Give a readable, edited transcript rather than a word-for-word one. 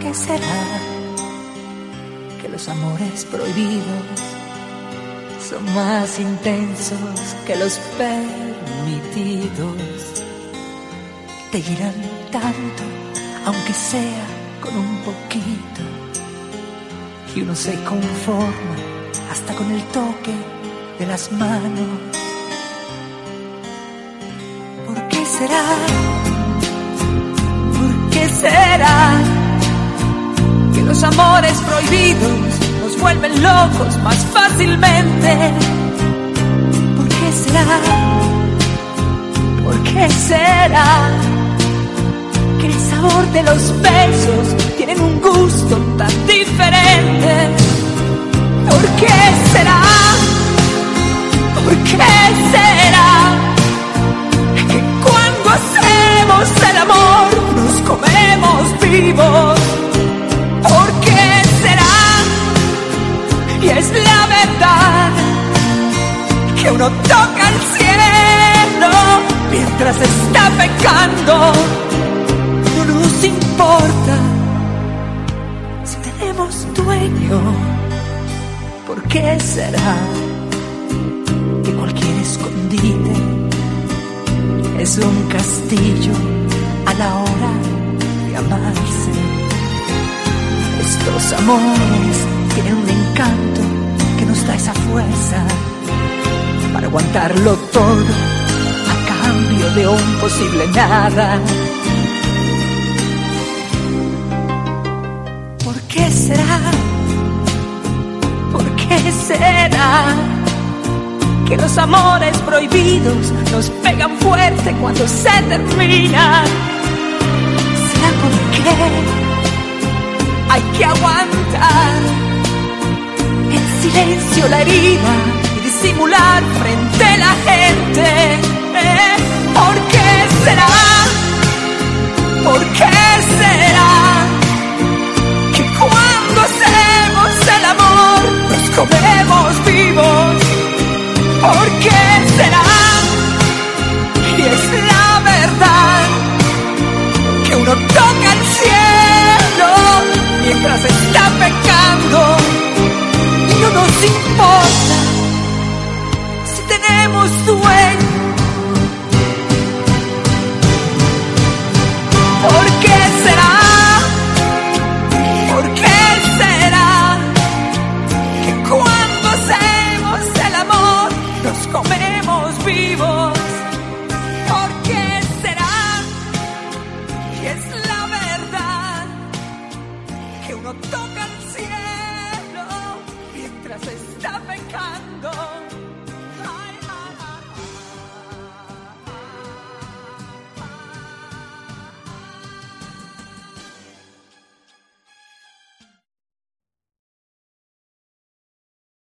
qué será que los amores prohibidos son más intensos que los permitidos? Te irán tanto, aunque sea con un poquito, y uno se conforma hasta con el toque de las manos. ¿Por qué será? ¿Por qué será que los amores prohibidos nos vuelven locos más fácilmente? ¿Por qué será? ¿Por qué será que el sabor de los besos tienen un gusto tan diferente? ¿Por qué será? ¿Por qué será que cuando hacemos el amor nos comemos vivos? ¿Por qué será? Y es la verdad que uno toca el cielo mientras está pecando. No nos importa si tenemos dueño. ¿Por qué será que cualquier escondite es un castillo a la hora de amarse? Estos amores tienen un encanto que nos da esa fuerza para aguantarlo todo a cambio de un posible nada. ¿Por qué será? ¿Por qué será que los amores prohibidos nos pegan fuerte cuando se terminan? ¿Será porque hay que aguantar en silencio la herida y disimular frente a la gente? ¿Por qué será? ¿Por qué será que cuando hacemos el amor nos comemos vivos? ¿Por qué será? Y es la verdad que uno toca el cielo mientras está pecando y no nos importa si tenemos dueño. ¿Por qué será? ¿Por qué será que cuando hacemos el amor nos comemos vivos? ¿Por qué será? Y es la verdad que uno toca el cielo mientras está pecando.